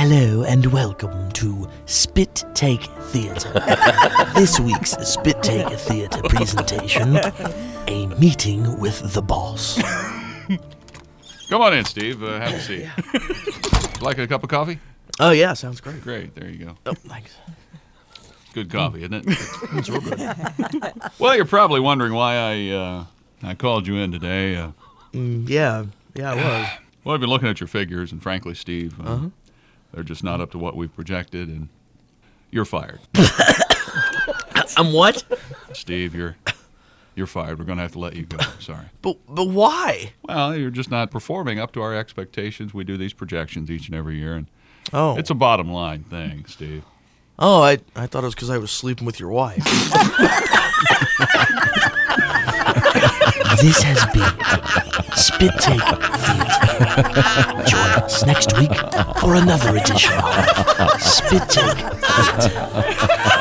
Hello and welcome to Spit Take Theatre. This week's Spit Take Theatre presentation, a meeting with the boss. Come on in, Steve. Have a seat. Like a cup of coffee? Oh yeah, sounds great. Great, there you go. Oh, thanks. Good coffee, isn't it? It's real good. Well, you're probably wondering why I called you in today. Yeah, I was. Well, I've been looking at your figures, and frankly, Steve, they're just not up to what we've projected, and you're fired. I'm what? Steve, you're fired. We're going to have to let you go. Sorry. But why? Well, you're just not performing up to our expectations. We do these projections each and every year, and Oh. it's a bottom line thing, Steve. Oh, I thought it was because I was sleeping with your wife. This has been Spit Take Theatre. Join us next week for another edition of Spit Take Theatre.